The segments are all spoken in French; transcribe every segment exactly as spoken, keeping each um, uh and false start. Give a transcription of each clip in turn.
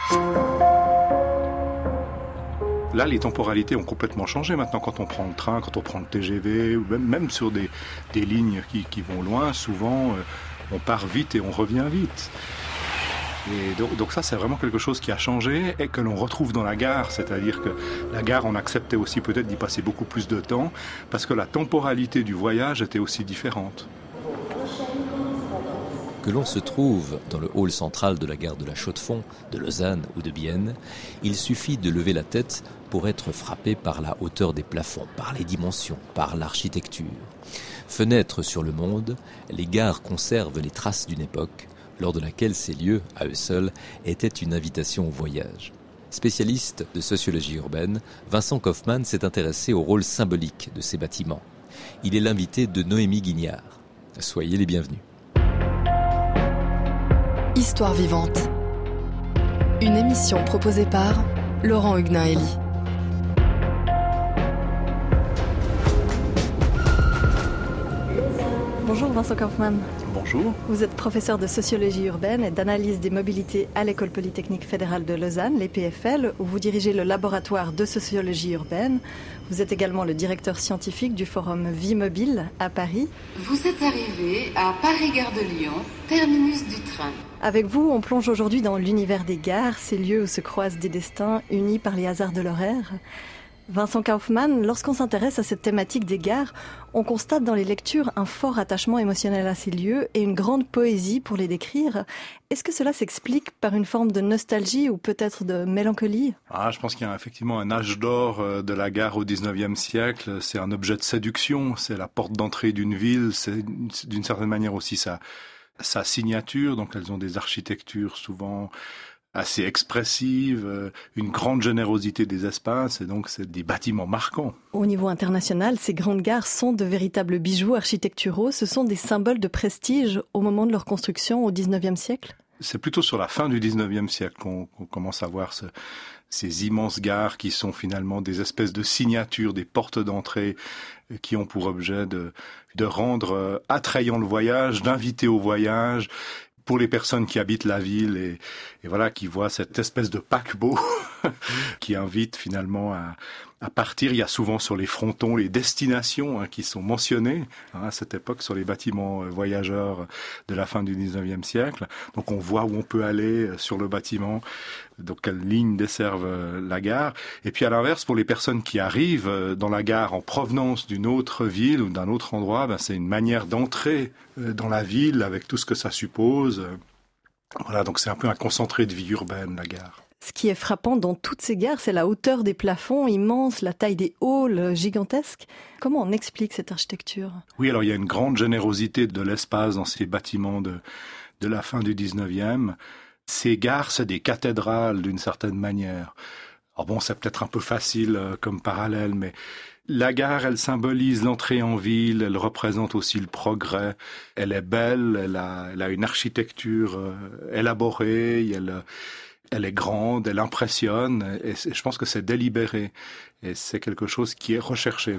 Là, les temporalités ont complètement changé maintenant quand on prend le train, quand on prend le T G V, ou même, même sur des, des lignes qui, qui vont loin, souvent euh, on part vite et on revient vite. Et donc, donc ça, c'est vraiment quelque chose qui a changé et que l'on retrouve dans la gare, c'est-à-dire que la gare, on acceptait aussi peut-être d'y passer beaucoup plus de temps parce que la temporalité du voyage était aussi différente. Que l'on se trouve dans le hall central de la gare de la Chaux-de-Fonds, de Lausanne ou de Bienne, il suffit de lever la tête pour être frappé par la hauteur des plafonds, par les dimensions, par l'architecture. Fenêtres sur le monde, les gares conservent les traces d'une époque lors de laquelle ces lieux, à eux seuls, étaient une invitation au voyage. Spécialiste de sociologie urbaine, Vincent Kaufmann s'est intéressé au rôle symbolique de ces bâtiments. Il est l'invité de Noémie Guignard. Soyez les bienvenus. Histoire vivante. Une émission proposée par Laurent Huguenin-Hélie. Bonjour Vincent Kaufmann. Bonjour. Vous êtes professeur de sociologie urbaine et d'analyse des mobilités à l'École polytechnique fédérale de Lausanne, l'E P F L, où vous dirigez le laboratoire de sociologie urbaine. Vous êtes également le directeur scientifique du forum Vie Mobile à Paris. Vous êtes arrivé à Paris-Gare de Lyon, terminus du train. Avec vous, on plonge aujourd'hui dans l'univers des gares, ces lieux où se croisent des destins unis par les hasards de l'horaire. Vincent Kaufmann, lorsqu'on s'intéresse à cette thématique des gares, on constate dans les lectures un fort attachement émotionnel à ces lieux et une grande poésie pour les décrire. Est-ce que cela s'explique par une forme de nostalgie ou peut-être de mélancolie ? Ah, je pense qu'il y a effectivement un âge d'or de la gare au dix-neuvième siècle. C'est un objet de séduction, c'est la porte d'entrée d'une ville, c'est d'une certaine manière aussi sa, sa signature. Donc elles ont des architectures souvent assez expressive, une grande générosité des espaces, et donc c'est des bâtiments marquants. Au niveau international, ces grandes gares sont de véritables bijoux architecturaux. Ce sont des symboles de prestige au moment de leur construction au dix-neuvième siècle. C'est plutôt sur la fin du dix-neuvième siècle qu'on, qu'on commence à voir ce, ces immenses gares qui sont finalement des espèces de signatures, des portes d'entrée qui ont pour objet de, de rendre attrayant le voyage, d'inviter au voyage, pour les personnes qui habitent la ville et, et voilà, qui voient cette espèce de paquebot qui invite finalement à, à partir. Il y a souvent sur les frontons les destinations hein, qui sont mentionnées hein, à cette époque sur les bâtiments voyageurs de la fin du dix-neuvième siècle. Donc on voit où on peut aller sur le bâtiment, donc quelles lignes desservent la gare. Et puis à l'inverse, pour les personnes qui arrivent dans la gare en provenance d'une autre ville ou d'un autre endroit, ben, c'est une manière d'entrer dans la ville avec tout ce que ça suppose. Voilà, donc c'est un peu un concentré de vie urbaine, la gare. Ce qui est frappant dans toutes ces gares, c'est la hauteur des plafonds immenses, la taille des halls gigantesques. Comment on explique cette architecture ? Oui, alors il y a une grande générosité de l'espace dans ces bâtiments de, de la fin du dix-neuvième. Ces gares, c'est des cathédrales d'une certaine manière. Alors bon, c'est peut-être un peu facile euh, comme parallèle, mais la gare, elle symbolise l'entrée en ville, elle représente aussi le progrès. Elle est belle, elle a, elle a une architecture euh, élaborée, elle, elle est grande, elle impressionne, et je pense que c'est délibéré, et c'est quelque chose qui est recherché.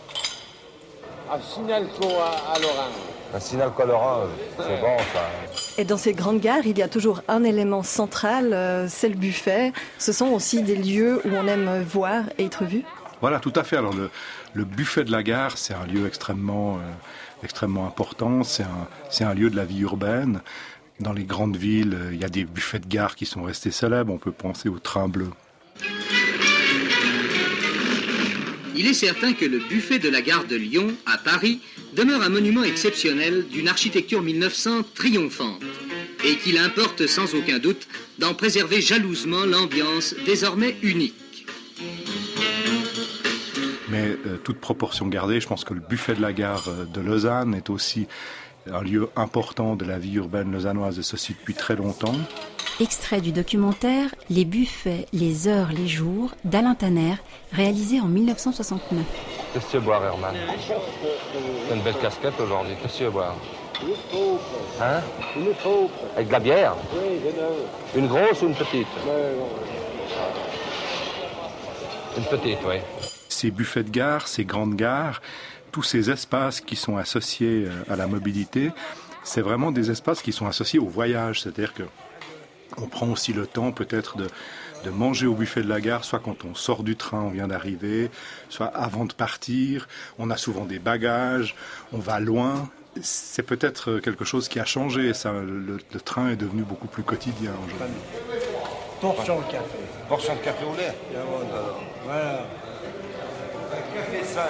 Un signal à, à l'orange. Un signal colorant, c'est bon ça. Et dans ces grandes gares, il y a toujours un élément central, euh, c'est le buffet. Ce sont aussi des lieux où on aime voir et être vu. Voilà, tout à fait. Alors le, le buffet de la gare, c'est un lieu extrêmement, euh, extrêmement important. C'est un, c'est un lieu de la vie urbaine. Dans les grandes villes, il y a des buffets de gare qui sont restés célèbres. On peut penser au train bleu. Il est certain que le buffet de la gare de Lyon, à Paris, demeure un monument exceptionnel d'une architecture mille neuf cents triomphante et qu'il importe sans aucun doute d'en préserver jalousement l'ambiance désormais unique. Mais euh, toute proportion gardée, je pense que le buffet de la gare de Lausanne est aussi un lieu important de la vie urbaine lausannoise et ceci depuis très longtemps. Extrait du documentaire « Les buffets, les heures, les jours » d'Alain Tanner, réalisé en dix-neuf cent soixante-neuf. Qu'est-ce que tu veux boire, Herman ? T'as une belle casquette aujourd'hui. Qu'est-ce que tu veux boire ? Hein ? Avec de la bière ? Une grosse ou une petite ? Une petite, oui. Ces buffets de gare, ces grandes gares, tous ces espaces qui sont associés à la mobilité, c'est vraiment des espaces qui sont associés au voyage. C'est-à-dire que On prend aussi le temps peut-être de, de manger au buffet de la gare, soit quand on sort du train, on vient d'arriver, soit avant de partir. On a souvent des bagages, on va loin. C'est peut-être quelque chose qui a changé. Ça, le, le train est devenu beaucoup plus quotidien aujourd'hui. Portion de café. Portion de café au lait. Voilà. Un café cinq.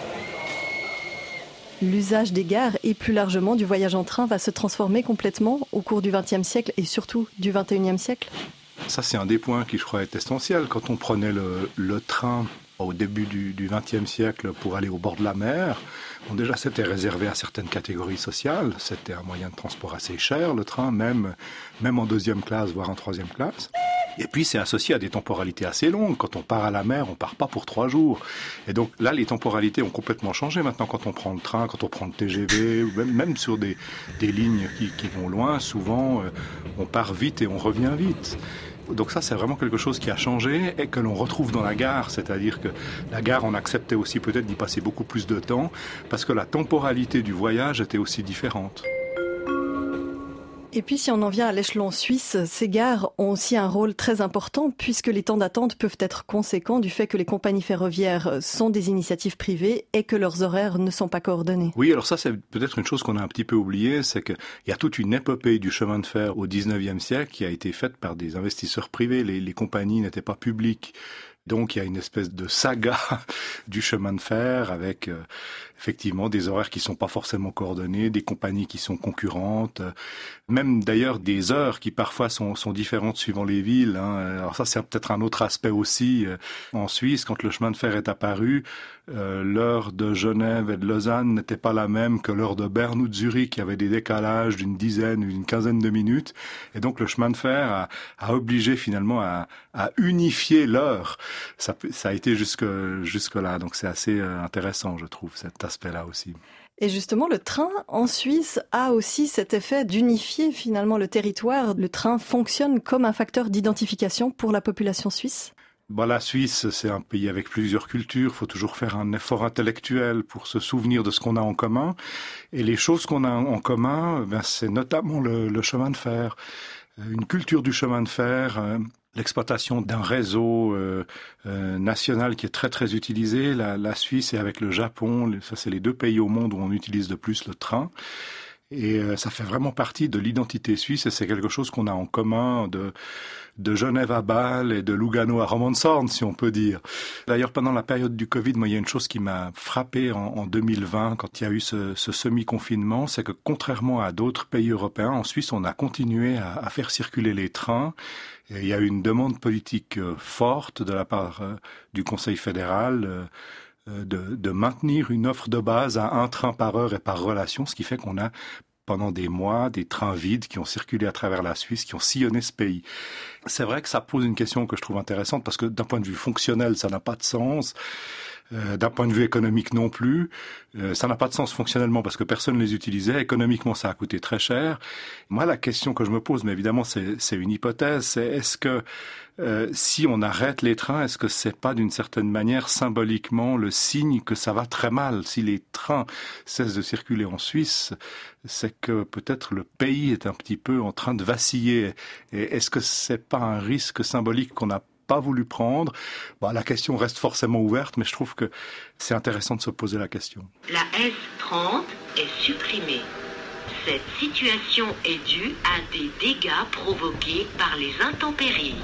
L'usage des gares et plus largement du voyage en train va se transformer complètement au cours du vingtième siècle et surtout du vingt et unième siècle. Ça, c'est un des points qui, je crois, est essentiel. Quand on prenait le, le train au début du, du vingtième siècle pour aller au bord de la mer, bon, déjà, c'était réservé à certaines catégories sociales. C'était un moyen de transport assez cher, le train, même, même en deuxième classe, voire en troisième classe. Et puis, c'est associé à des temporalités assez longues. Quand on part à la mer, on part pas pour trois jours. Et donc, là, les temporalités ont complètement changé. Maintenant, quand on prend le train, quand on prend le T G V, ou même, même sur des, des lignes qui, qui vont loin, souvent, euh, on part vite et on revient vite. Donc ça, c'est vraiment quelque chose qui a changé et que l'on retrouve dans la gare. C'est-à-dire que la gare, on acceptait aussi peut-être d'y passer beaucoup plus de temps parce que la temporalité du voyage était aussi différente. Et puis si on en vient à l'échelon suisse, ces gares ont aussi un rôle très important puisque les temps d'attente peuvent être conséquents du fait que les compagnies ferroviaires sont des initiatives privées et que leurs horaires ne sont pas coordonnés. Oui, alors ça c'est peut-être une chose qu'on a un petit peu oubliée, c'est qu'il y a toute une épopée du chemin de fer au dix-neuvième siècle qui a été faite par des investisseurs privés. Les, les compagnies n'étaient pas publiques. Donc il y a une espèce de saga du chemin de fer avec euh, effectivement des horaires qui sont pas forcément coordonnés, des compagnies qui sont concurrentes, euh, même d'ailleurs des heures qui parfois sont, sont différentes suivant les villes. Hein. Alors ça c'est peut-être un autre aspect aussi. Euh, en Suisse, quand le chemin de fer est apparu, euh, l'heure de Genève et de Lausanne n'était pas la même que l'heure de Berne ou de Zurich. Il y avait des décalages d'une dizaine ou d'une quinzaine de minutes. Et donc le chemin de fer a, a obligé finalement à, à unifier l'heure. Ça, ça a été jusque, jusque-là, donc c'est assez intéressant, je trouve, cet aspect-là aussi. Et justement, le train en Suisse a aussi cet effet d'unifier finalement le territoire. Le train fonctionne comme un facteur d'identification pour la population suisse. Bon, la Suisse, c'est un pays avec plusieurs cultures. Il faut toujours faire un effort intellectuel pour se souvenir de ce qu'on a en commun. Et les choses qu'on a en commun, ben, c'est notamment le, le chemin de fer. Une culture du chemin de fer... Euh, l'exploitation d'un réseau euh, euh, national qui est très très utilisé. La, la Suisse et avec le Japon, ça c'est les deux pays au monde où on utilise le plus le train. Et euh, ça fait vraiment partie de l'identité suisse et c'est quelque chose qu'on a en commun de, de Genève à Bâle et de Lugano à Romanshorn, si on peut dire. D'ailleurs, pendant la période du Covid, moi, il y a une chose qui m'a frappé en, en deux mille vingt, quand il y a eu ce, ce semi-confinement, c'est que contrairement à d'autres pays européens, en Suisse, on a continué à, à faire circuler les trains. Et il y a eu une demande politique euh, forte de la part euh, du Conseil fédéral euh, De, de maintenir une offre de base à un train par heure et par relation, ce qui fait qu'on a pendant des mois des trains vides qui ont circulé à travers la Suisse, qui ont sillonné ce pays. C'est vrai que ça pose une question que je trouve intéressante parce que d'un point de vue fonctionnel, ça n'a pas de sens. Euh, d'un point de vue économique non plus, euh, ça n'a pas de sens fonctionnellement parce que personne ne les utilisait. Économiquement, ça a coûté très cher. Moi, la question que je me pose, mais évidemment, c'est, c'est une hypothèse, c'est est-ce que euh, si on arrête les trains, est-ce que c'est pas d'une certaine manière symboliquement le signe que ça va très mal? Si les trains cessent de circuler en Suisse, c'est que peut-être le pays est un petit peu en train de vaciller. Et est-ce que c'est pas un risque symbolique qu'on n'a pas voulu prendre? Bon, la question reste forcément ouverte, mais je trouve que c'est intéressant de se poser la question. La S trente est supprimée. Cette situation est due à des dégâts provoqués par les intempéries.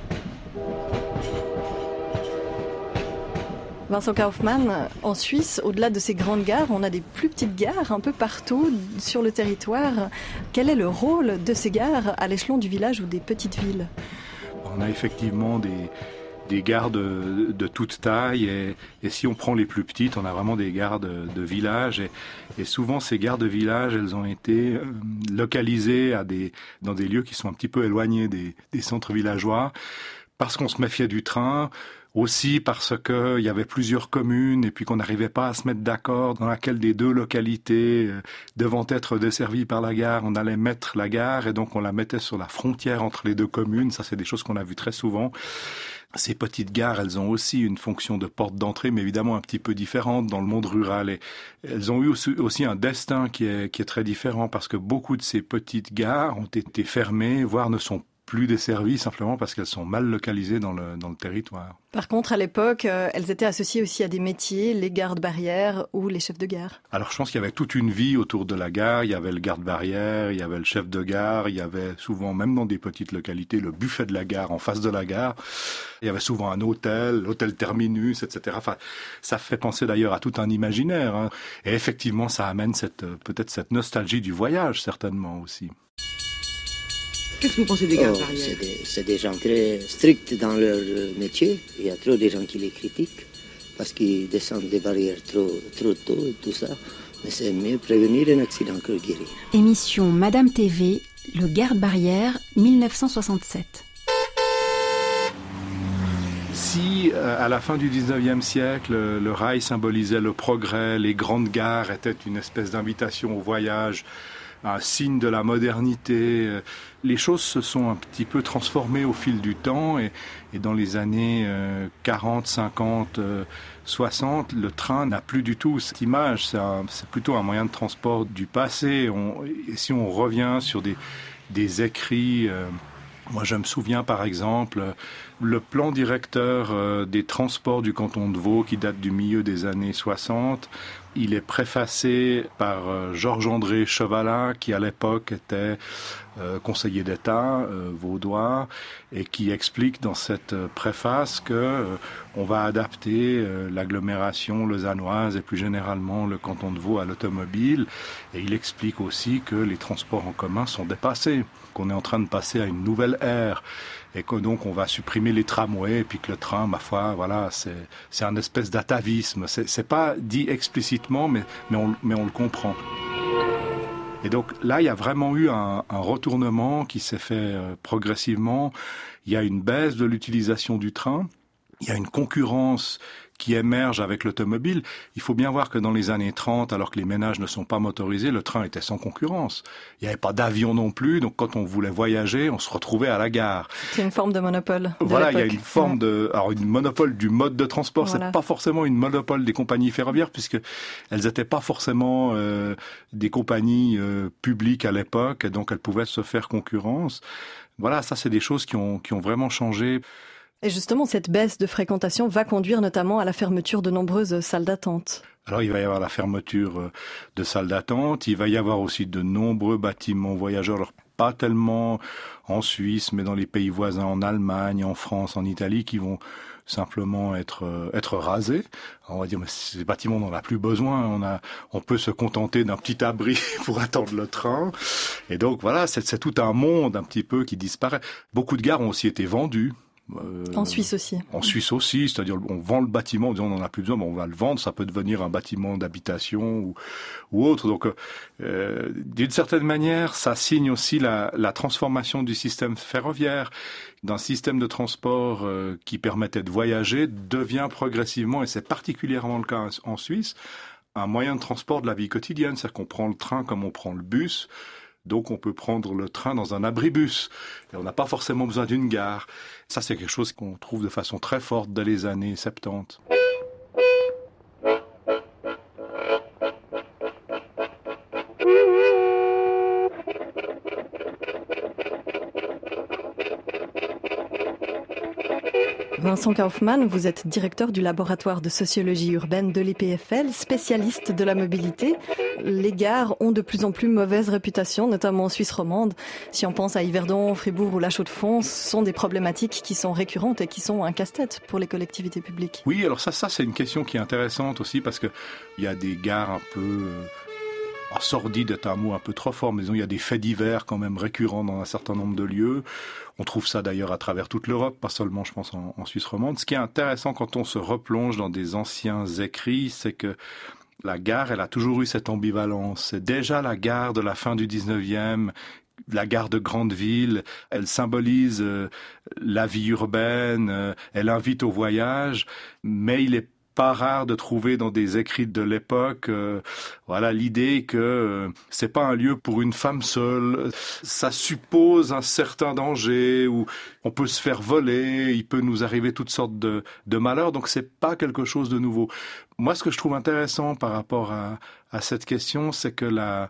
Vincent Kaufmann, en Suisse, au-delà de ces grandes gares, on a des plus petites gares un peu partout sur le territoire. Quel est le rôle de ces gares à l'échelon du village ou des petites villes ? On a effectivement des, des gares de, de toute taille et, et si on prend les plus petites, on a vraiment des gares de, de village et, et souvent ces gares de village, elles ont été euh, localisées à des, dans des lieux qui sont un petit peu éloignés des, des centres villageois parce qu'on se méfiait du train. Aussi parce qu'il y avait plusieurs communes et puis qu'on n'arrivait pas à se mettre d'accord dans laquelle des deux localités euh, devant être desservies par la gare, on allait mettre la gare et donc on la mettait sur la frontière entre les deux communes. Ça, c'est des choses qu'on a vues très souvent. Ces petites gares, elles ont aussi une fonction de porte d'entrée, mais évidemment un petit peu différente dans le monde rural. Et elles ont eu aussi, aussi un destin qui est, qui est très différent parce que beaucoup de ces petites gares ont été fermées, voire ne sont plus desservies simplement parce qu'elles sont mal localisées dans le, dans le territoire. Par contre, à l'époque, euh, elles étaient associées aussi à des métiers, les gardes-barrières ou les chefs de gare. Alors je pense qu'il y avait toute une vie autour de la gare. Il y avait le garde-barrière, il y avait le chef de gare, il y avait souvent, même dans des petites localités, le buffet de la gare en face de la gare. Il y avait souvent un hôtel, l'hôtel terminus, et cetera. Enfin, ça fait penser d'ailleurs à tout un imaginaire. Hein. Et effectivement, ça amène cette, peut-être cette nostalgie du voyage, certainement aussi. Qu'est-ce que vous pensez des gardes oh, barrières? c'est, des, c'est des gens très stricts dans leur métier. Il y a trop de gens qui les critiquent parce qu'ils descendent des barrières trop, trop tôt et tout ça. Mais c'est mieux prévenir un accident que guérir. Émission Madame T V, le garde-barrière, dix-neuf cent soixante-sept. Si, à la fin du dix-neuvième siècle, le rail symbolisait le progrès, les grandes gares étaient une espèce d'invitation au voyage, un signe de la modernité. Les choses se sont un petit peu transformées au fil du temps et, et dans les années quarante, cinquante, soixante, le train n'a plus du tout cette image. C'est, un, c'est plutôt un moyen de transport du passé. On, et si on revient sur des, des écrits... Euh, Moi, je me souviens, par exemple, le plan directeur euh, des transports du canton de Vaud, qui date du milieu des années soixante. Il est préfacé par euh, Georges-André Chevalin, qui à l'époque était euh, conseiller d'État euh, vaudois, et qui explique dans cette préface que euh, on va adapter euh, l'agglomération lausannoise et plus généralement le canton de Vaud à l'automobile. Et il explique aussi que les transports en commun sont dépassés, qu'on est en train de passer à une nouvelle ère et que donc on va supprimer les tramways et puis que le train, ma foi, voilà, c'est c'est un espèce d'atavisme. C'est c'est pas dit explicitement, mais mais on mais on le comprend. Et donc là, il y a vraiment eu un, un retournement qui s'est fait euh, progressivement. Il y a une baisse de l'utilisation du train. Il y a une concurrence qui émerge avec l'automobile. Il faut bien voir que dans les années trente, alors que les ménages ne sont pas motorisés, le train était sans concurrence. Il n'y avait pas d'avion non plus, donc quand on voulait voyager, on se retrouvait à la gare. C'est une forme de monopole. De voilà, l'époque. Il y a une forme de, alors une monopole du mode de transport. Voilà. C'est pas forcément une monopole des compagnies ferroviaires, puisque elles n'étaient pas forcément euh, des compagnies euh, publiques à l'époque, et donc elles pouvaient se faire concurrence. Voilà, ça c'est des choses qui ont qui ont vraiment changé. Et justement, cette baisse de fréquentation va conduire notamment à la fermeture de nombreuses salles d'attente. Alors, il va y avoir la fermeture de salles d'attente. Il va y avoir aussi de nombreux bâtiments voyageurs. Alors, pas tellement en Suisse, mais dans les pays voisins, en Allemagne, en France, en Italie, qui vont simplement être être rasés. Alors, on va dire, mais ces bâtiments, on n'en a plus besoin. On a, on peut se contenter d'un petit abri pour attendre le train. Et donc, voilà, c'est, c'est tout un monde un petit peu qui disparaît. Beaucoup de gares ont aussi été vendues. Euh, en Suisse aussi. En Suisse aussi, c'est-à-dire on vend le bâtiment en disant on n'en a plus besoin, mais on va le vendre, ça peut devenir un bâtiment d'habitation ou, ou autre. Donc, euh, d'une certaine manière, ça signe aussi la, la transformation du système ferroviaire, d'un système de transport euh, qui permettait de voyager, devient progressivement, et c'est particulièrement le cas en Suisse, un moyen de transport de la vie quotidienne. C'est-à-dire qu'on prend le train comme on prend le bus. Donc on peut prendre le train dans un abribus. Et on n'a pas forcément besoin d'une gare. Ça, c'est quelque chose qu'on trouve de façon très forte dès les années soixante-dix. Vincent Kaufmann, vous êtes directeur du laboratoire de sociologie urbaine de l'I P F L, spécialiste de la mobilité. Les gares ont de plus en plus mauvaise réputation, notamment en Suisse romande. Si on pense à Yverdon, Fribourg ou La Chaux-de-Fonds, ce sont des problématiques qui sont récurrentes et qui sont un casse-tête pour les collectivités publiques. Oui, alors ça, ça c'est une question qui est intéressante aussi parce que il y a des gares un peu... Euh... Alors, sordide est un mot un peu trop fort, mais disons, il y a des faits divers quand même récurrents dans un certain nombre de lieux. On trouve ça d'ailleurs à travers toute l'Europe, pas seulement, je pense, en, en Suisse romande. Ce qui est intéressant quand on se replonge dans des anciens écrits, c'est que la gare, elle a toujours eu cette ambivalence. C'est déjà la gare de la fin du dix-neuvième, la gare de grande ville. Elle symbolise euh, la vie urbaine, euh, elle invite au voyage, mais il est pas rare de trouver dans des écrits de l'époque, euh, voilà, l'idée que euh, c'est pas un lieu pour une femme seule. Ça suppose un certain danger où on peut se faire voler, il peut nous arriver toutes sortes de, de malheurs. Donc c'est pas quelque chose de nouveau. Moi, ce que je trouve intéressant par rapport à, à cette question, c'est que la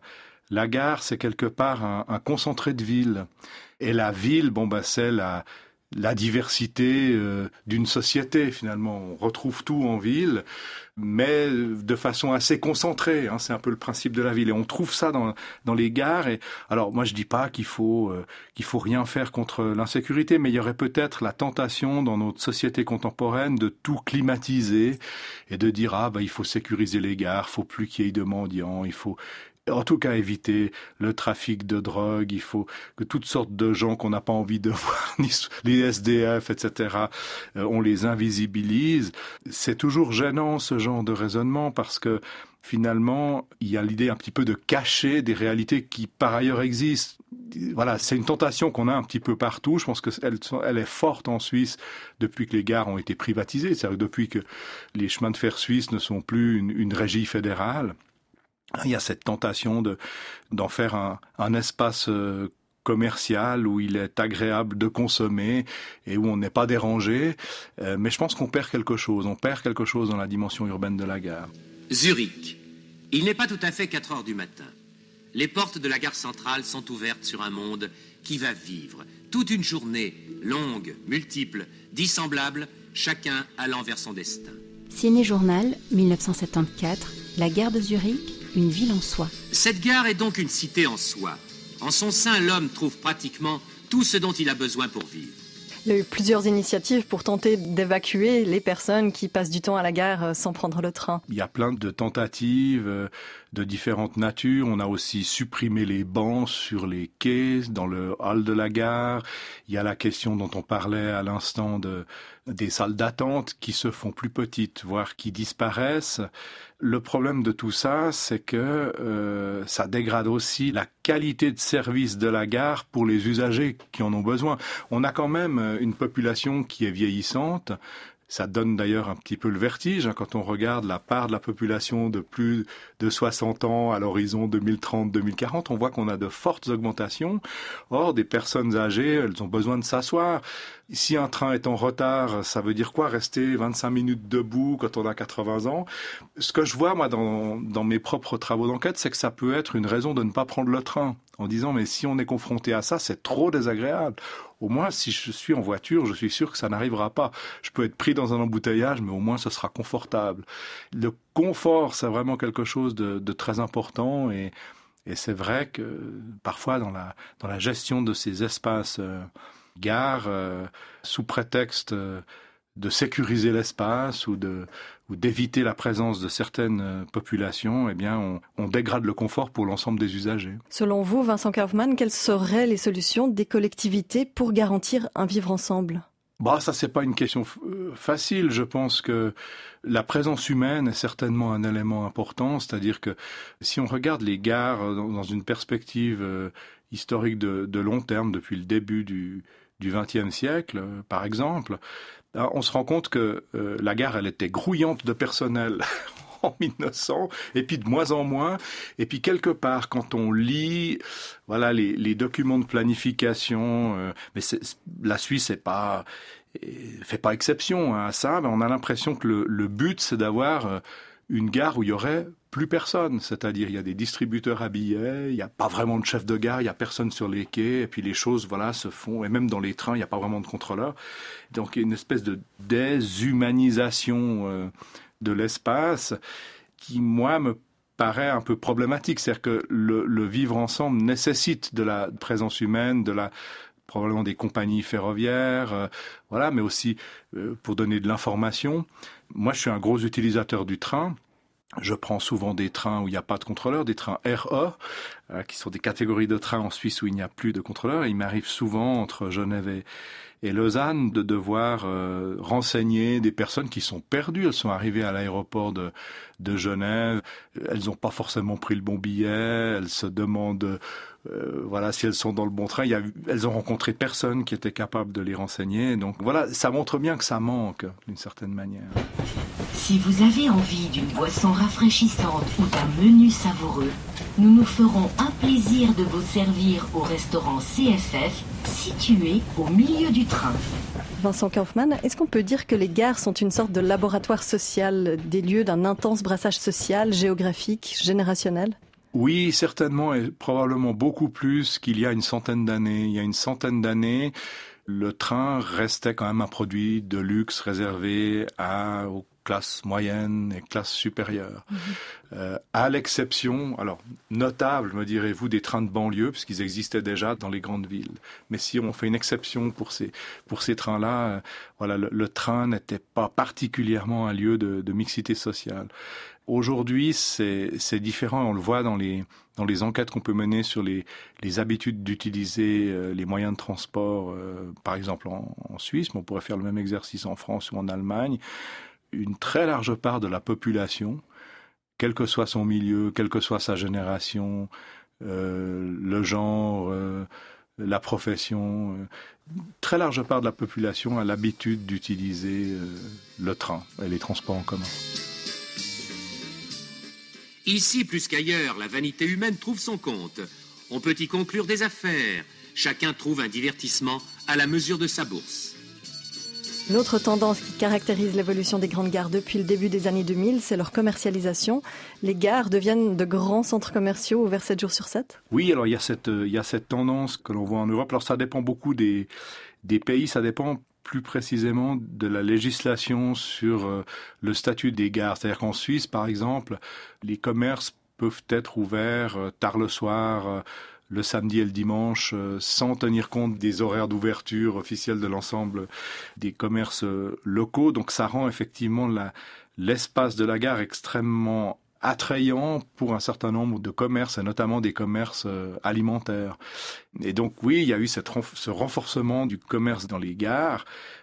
La gare, c'est quelque part un, un concentré de ville. Et la ville, bon ben c'est la, la diversité euh, d'une société finalement. On retrouve tout en ville, mais de façon assez concentrée. Hein, c'est un peu le principe de la ville. Et on trouve ça dans, dans les gares. Et alors moi je dis pas qu'il faut euh, qu'il faut rien faire contre l'insécurité, mais il y aurait peut-être la tentation dans notre société contemporaine de tout climatiser et de dire ah ben il faut sécuriser les gares, faut plus qu'il y ait de mendiants, il faut en tout cas éviter le trafic de drogue, il faut que toutes sortes de gens qu'on n'a pas envie de voir, les S D F, et cetera, euh, on les invisibilise. C'est toujours gênant ce genre de raisonnement parce que finalement, il y a l'idée un petit peu de cacher des réalités qui par ailleurs existent. Voilà, c'est une tentation qu'on a un petit peu partout. Je pense qu'elle elle est forte en Suisse depuis que les gares ont été privatisées, c'est-à-dire depuis que les chemins de fer suisses ne sont plus une, une régie fédérale. Il y a cette tentation de, d'en faire un, un espace euh, commercial où il est agréable de consommer et où on n'est pas dérangé. Euh, mais je pense qu'on perd quelque chose. On perd quelque chose dans la dimension urbaine de la gare. Zurich. Il n'est pas tout à fait quatre heures du matin. Les portes de la gare centrale sont ouvertes sur un monde qui va vivre. Toute une journée, longue, multiple, dissemblable, chacun allant vers son destin. Ciné-Journal, dix-neuf cent soixante-quatorze, la gare de Zurich, une ville en soi. Cette gare est donc une cité en soi. En son sein, l'homme trouve pratiquement tout ce dont il a besoin pour vivre. Il y a eu plusieurs initiatives pour tenter d'évacuer les personnes qui passent du temps à la gare sans prendre le train. Il y a plein de tentatives de différentes natures. On a aussi supprimé les bancs sur les quais, dans le hall de la gare. Il y a la question dont on parlait à l'instant de, des salles d'attente qui se font plus petites, voire qui disparaissent. Le problème de tout ça, c'est que euh, ça dégrade aussi la qualité de service de la gare pour les usagers qui en ont besoin. On a quand même une population qui est vieillissante. Ça donne d'ailleurs un petit peu le vertige hein, quand on regarde la part de la population de plus de soixante ans à l'horizon deux mille trente deux mille quarante. On voit qu'on a de fortes augmentations. Or, des personnes âgées, elles ont besoin de s'asseoir. Si un train est en retard, ça veut dire quoi? Rester vingt-cinq minutes debout quand on a quatre-vingts ans. Ce que je vois, moi, dans, dans mes propres travaux d'enquête, c'est que ça peut être une raison de ne pas prendre le train. En disant, mais si on est confronté à ça, c'est trop désagréable. Au moins, si je suis en voiture, je suis sûr que ça n'arrivera pas. Je peux être pris dans un embouteillage, mais au moins, ce sera confortable. Le confort, c'est vraiment quelque chose de, de très important. Et, et c'est vrai que parfois, dans la, dans la gestion de ces espaces euh, gares, euh, sous prétexte euh, de sécuriser l'espace ou de ou d'éviter la présence de certaines populations, eh bien, on, on dégrade le confort pour l'ensemble des usagers. Selon vous, Vincent Kaufmann, quelles seraient les solutions des collectivités pour garantir un vivre ensemble? Bah, ça, c'est pas une question f- facile. Je pense que la présence humaine est certainement un élément important. C'est-à-dire que si on regarde les gares dans, dans une perspective euh, historique de, de long terme, depuis le début du, du vingtième siècle, euh, par exemple, on se rend compte que euh, la gare, elle était grouillante de personnel en mille neuf cents, et puis de moins en moins. Et puis quelque part, quand on lit, voilà, les, les documents de planification, euh, mais c'est, la Suisse n'est pas fait pas exception hein, à ça. Mais on a l'impression que le, le but, c'est d'avoir euh, une gare où il y aurait plus personne, c'est-à-dire il y a des distributeurs à billets, il n'y a pas vraiment de chef de gare, il n'y a personne sur les quais, et puis les choses voilà se font, et même dans les trains, il n'y a pas vraiment de contrôleur. Donc il y a une espèce de déshumanisation euh, de l'espace qui, moi, me paraît un peu problématique. C'est-à-dire que le, le vivre ensemble nécessite de la présence humaine, de la probablement des compagnies ferroviaires, euh, voilà, mais aussi euh, pour donner de l'information. Moi, je suis un gros utilisateur du train. Je prends souvent des trains où il n'y a pas de contrôleur, des trains R E, euh, qui sont des catégories de trains en Suisse où il n'y a plus de contrôleur. Et il m'arrive souvent, entre Genève et, et Lausanne, de devoir euh, renseigner des personnes qui sont perdues. Elles sont arrivées à l'aéroport de, de Genève, elles n'ont pas forcément pris le bon billet, elles se demandent euh, voilà, si elles sont dans le bon train. Il y a, elles ont rencontré personne qui était capable de les renseigner. Donc voilà, ça montre bien que ça manque, d'une certaine manière. Si vous avez envie d'une boisson rafraîchissante ou d'un menu savoureux, nous nous ferons un plaisir de vous servir au restaurant C F F, situé au milieu du train. Vincent Kaufmann, est-ce qu'on peut dire que les gares sont une sorte de laboratoire social, des lieux d'un intense brassage social, géographique, générationnel ? Oui, certainement, et probablement beaucoup plus qu'il y a une centaine d'années. Il y a une centaine d'années, le train restait quand même un produit de luxe réservé à, aux classes moyennes et classes supérieures. Mmh. Euh, à l'exception, alors notable, me direz-vous, des trains de banlieue, puisqu'ils existaient déjà dans les grandes villes. Mais si on fait une exception pour ces, pour ces trains-là, euh, voilà, le, le train n'était pas particulièrement un lieu de, de mixité sociale. Aujourd'hui, c'est, c'est différent. On le voit dans les, dans les enquêtes qu'on peut mener sur les, les habitudes d'utiliser euh, les moyens de transport, euh, par exemple en, en Suisse, mais on pourrait faire le même exercice en France ou en Allemagne. Une très large part de la population, quel que soit son milieu, quelle que soit sa génération, euh, le genre, euh, la profession, euh, très large part de la population a l'habitude d'utiliser euh, le train et les transports en commun. Ici, plus qu'ailleurs, la vanité humaine trouve son compte. On peut y conclure des affaires. Chacun trouve un divertissement à la mesure de sa bourse. Une autre tendance qui caractérise l'évolution des grandes gares depuis le début des années deux mille, c'est leur commercialisation. Les gares deviennent de grands centres commerciaux ouverts sept jours sur sept. Oui, alors il y a cette, il y a cette tendance que l'on voit en Europe. Alors ça dépend beaucoup des, des pays, ça dépend plus précisément de la législation sur euh, le statut des gares. C'est-à-dire qu'en Suisse, par exemple, les commerces peuvent être ouverts euh, tard le soir, euh, le samedi et le dimanche, euh, sans tenir compte des horaires d'ouverture officiels de l'ensemble des commerces euh, locaux. Donc ça rend effectivement la, l'espace de la gare extrêmement attrayant pour un certain nombre de commerces, et notamment des commerces euh, alimentaires. Et donc oui, il y a eu cette, ce renforcement du commerce dans les gares.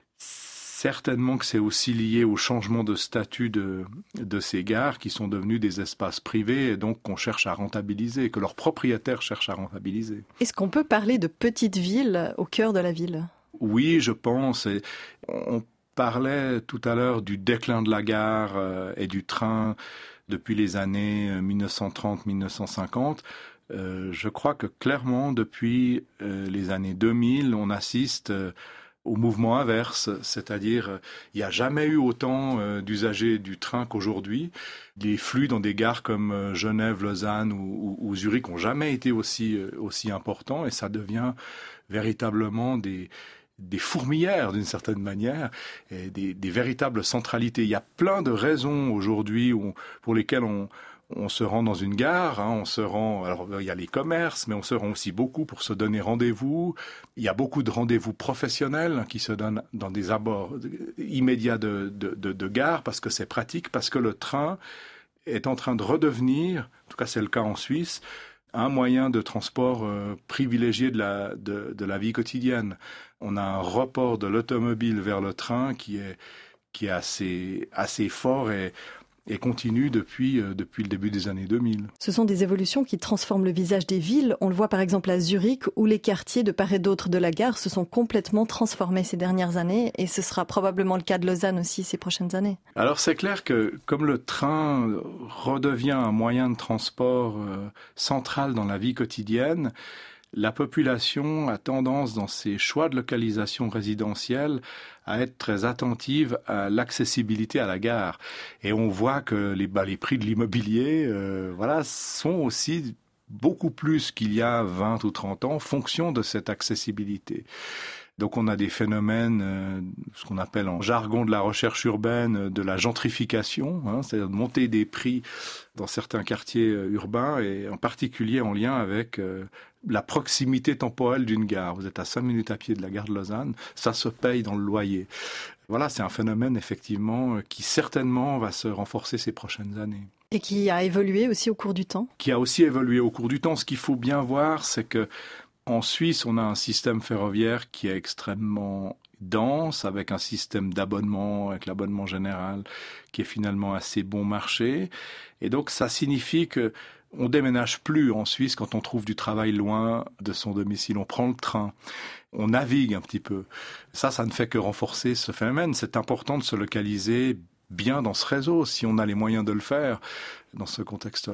Certainement que c'est aussi lié au changement de statut de, de ces gares qui sont devenus des espaces privés et donc qu'on cherche à rentabiliser, que leurs propriétaires cherchent à rentabiliser. Est-ce qu'on peut parler de petites villes au cœur de la ville ? Oui, je pense. Et on parlait tout à l'heure du déclin de la gare euh, et du train depuis les années dix-neuf cent trente à dix-neuf cent cinquante. Euh, je crois que clairement, depuis euh, les années deux mille, on assiste euh, au mouvement inverse, c'est-à-dire euh, il n'y a jamais eu autant euh, d'usagers du train qu'aujourd'hui. Les flux dans des gares comme euh, Genève, Lausanne ou, ou, ou Zurich n'ont jamais été aussi, euh, aussi importants et ça devient véritablement des... des fourmilières d'une certaine manière, et des, des véritables centralités. Il y a plein de raisons aujourd'hui où, pour lesquelles on, on se rend dans une gare. Hein, on se rend, alors il y a les commerces, mais on se rend aussi beaucoup pour se donner rendez-vous. Il y a beaucoup de rendez-vous professionnels qui se donnent dans des abords immédiats de, de, de, de gare parce que c'est pratique, parce que le train est en train de redevenir, en tout cas c'est le cas en Suisse, un moyen de transport euh, privilégié de la, de, de la vie quotidienne. On a un report de l'automobile vers le train qui est, qui est assez, assez fort et, et continue depuis, euh, depuis le début des années deux mille. Ce sont des évolutions qui transforment le visage des villes. On le voit par exemple à Zurich, où les quartiers de part et d'autre de la gare se sont complètement transformés ces dernières années, et ce sera probablement le cas de Lausanne aussi ces prochaines années. Alors c'est clair que comme le train redevient un moyen de transport euh, central dans la vie quotidienne, la population a tendance, dans ses choix de localisation résidentielle, à être très attentive à l'accessibilité à la gare. Et on voit que les, bah, les prix de l'immobilier euh, voilà, sont aussi beaucoup plus qu'il y a vingt ou trente ans, en fonction de cette accessibilité. Donc on a des phénomènes, euh, ce qu'on appelle en jargon de la recherche urbaine, de la gentrification, hein, c'est-à-dire de monter des prix dans certains quartiers euh, urbains, et en particulier en lien avec euh, la proximité temporelle d'une gare. Vous êtes à cinq minutes à pied de la gare de Lausanne, ça se paye dans le loyer. Voilà, c'est un phénomène effectivement qui certainement va se renforcer ces prochaines années. Et qui a évolué aussi au cours du temps ? Qui a aussi évolué au cours du temps. Ce qu'il faut bien voir, c'est que en Suisse, on a un système ferroviaire qui est extrêmement dense, avec un système d'abonnement, avec l'abonnement général, qui est finalement assez bon marché. Et donc, ça signifie que on déménage plus en Suisse quand on trouve du travail loin de son domicile. On prend le train, on navigue un petit peu. Ça, ça ne fait que renforcer ce phénomène. C'est important de se localiser bien dans ce réseau, si on a les moyens de le faire dans ce contexte-là.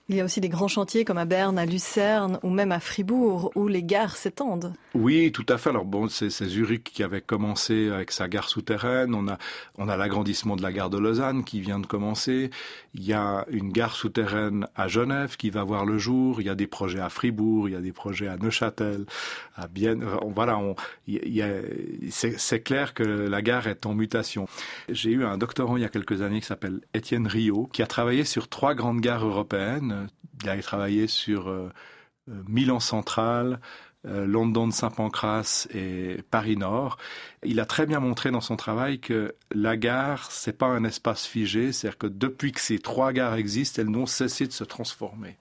Il y a aussi des grands chantiers comme à Berne, à Lucerne ou même à Fribourg où les gares s'étendent. Oui, tout à fait. Alors bon, c'est, c'est Zurich qui avait commencé avec sa gare souterraine. On a, on a l'agrandissement de la gare de Lausanne qui vient de commencer. Il y a une gare souterraine à Genève qui va voir le jour. Il y a des projets à Fribourg, il y a des projets à Neuchâtel, à Bienne. Voilà, on, il y a, c'est, c'est clair que la gare est en mutation. J'ai eu un doctorant il y a quelques années qui s'appelle Étienne Rio, qui a travaillé sur trois grandes gares européennes. Il a travaillé sur euh, Milan Central, euh, London Saint Pancras et Paris Nord. Il a très bien montré dans son travail que la gare, c'est pas un espace figé, c'est-à-dire que depuis que ces trois gares existent, elles n'ont cessé de se transformer.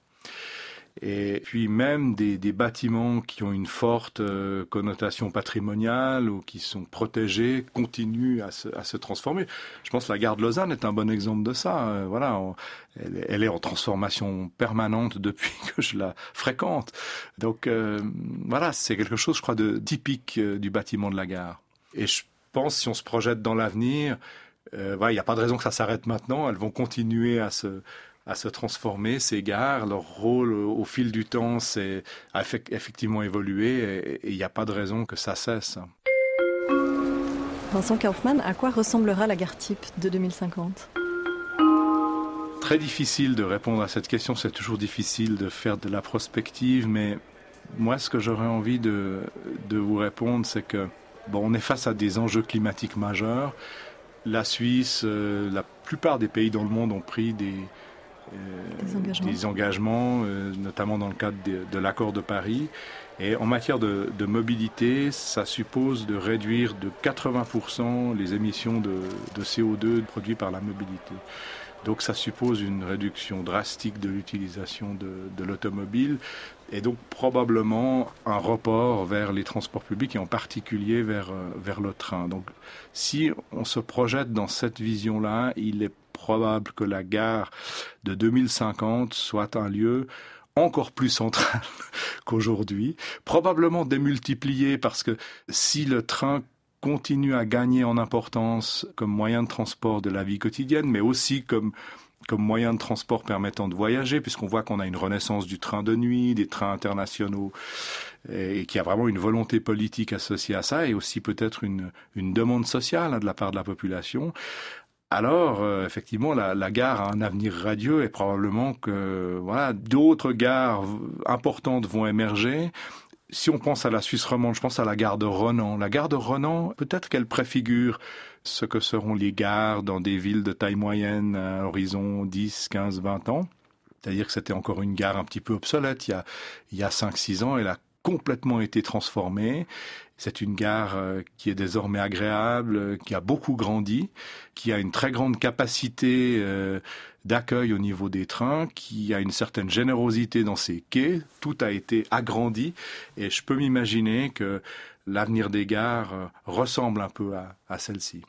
Et puis même des, des bâtiments qui ont une forte euh, connotation patrimoniale ou qui sont protégés continuent à se, à se transformer. Je pense que la gare de Lausanne est un bon exemple de ça. Euh, voilà, on, elle, elle est en transformation permanente depuis que je la fréquente. Donc euh, voilà, c'est quelque chose, je crois, de typique euh, du bâtiment de la gare. Et je pense, si on se projette dans l'avenir, euh, voilà, il n'y a pas de raison que ça s'arrête maintenant. Elles vont continuer à se à se transformer, ces gares. Leur rôle au fil du temps c'est, a effectivement évolué et il n'y a pas de raison que ça cesse. Vincent Kaufmann, à quoi ressemblera la gare type de deux mille cinquante ? Très difficile de répondre à cette question, c'est toujours difficile de faire de la prospective, mais moi ce que j'aurais envie de, de vous répondre, c'est que bon, on est face à des enjeux climatiques majeurs. La Suisse, euh, la plupart des pays dans le monde ont pris des Euh, des engagements, des engagements euh, notamment dans le cadre de, de l'accord de Paris. Et en matière de, de mobilité, ça suppose de réduire de quatre-vingts pour cent les émissions de, de C O deux produites par la mobilité. Donc ça suppose une réduction drastique de l'utilisation de, de l'automobile et donc probablement un report vers les transports publics et en particulier vers, vers le train. Donc si on se projette dans cette vision-là, il est probable que la gare de deux mille cinquante soit un lieu encore plus central qu'aujourd'hui, probablement démultiplié parce que si le train continue à gagner en importance comme moyen de transport de la vie quotidienne, mais aussi comme, comme moyen de transport permettant de voyager, puisqu'on voit qu'on a une renaissance du train de nuit, des trains internationaux, et qu'il y a vraiment une volonté politique associée à ça, et aussi peut-être une, une demande sociale hein, de la part de la population. Alors, euh, effectivement, la, la gare a un avenir radieux et probablement que voilà, d'autres gares importantes vont émerger. Si on pense à la Suisse romande, je pense à la gare de Renan. La gare de Renan, peut-être qu'elle préfigure ce que seront les gares dans des villes de taille moyenne à horizon dix, quinze, vingt ans. C'est-à-dire que c'était encore une gare un petit peu obsolète il y a, il y a cinq six ans. Elle a complètement été transformée. C'est une gare qui est désormais agréable, qui a beaucoup grandi, qui a une très grande capacité euh, d'accueil au niveau des trains, qui a une certaine générosité dans ses quais. Tout a été agrandi et je peux m'imaginer que l'avenir des gares ressemble un peu à, à celle-ci.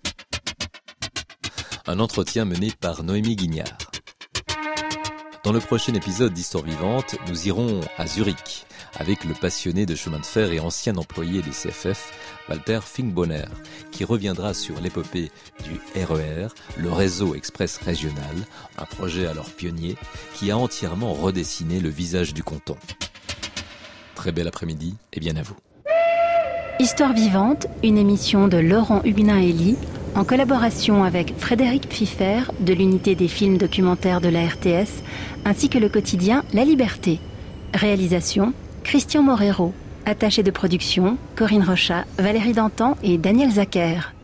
Un entretien mené par Noémie Guignard. Dans le prochain épisode d'Histoire vivante, nous irons à Zurich avec le passionné de chemin de fer et ancien employé des C F F, Walter Finkbonner, qui reviendra sur l'épopée du R E R, le réseau express régional, un projet alors pionnier qui a entièrement redessiné le visage du canton. Très bel après-midi et bien à vous. Histoire vivante, une émission de Laurent Huguenin-Elie, en collaboration avec Frédéric Pfiffer de l'unité des films documentaires de la R T S, ainsi que le quotidien La Liberté. Réalisation, Christian Morero. Attaché de production, Corinne Rochat, Valérie Dantan et Daniel Zacher.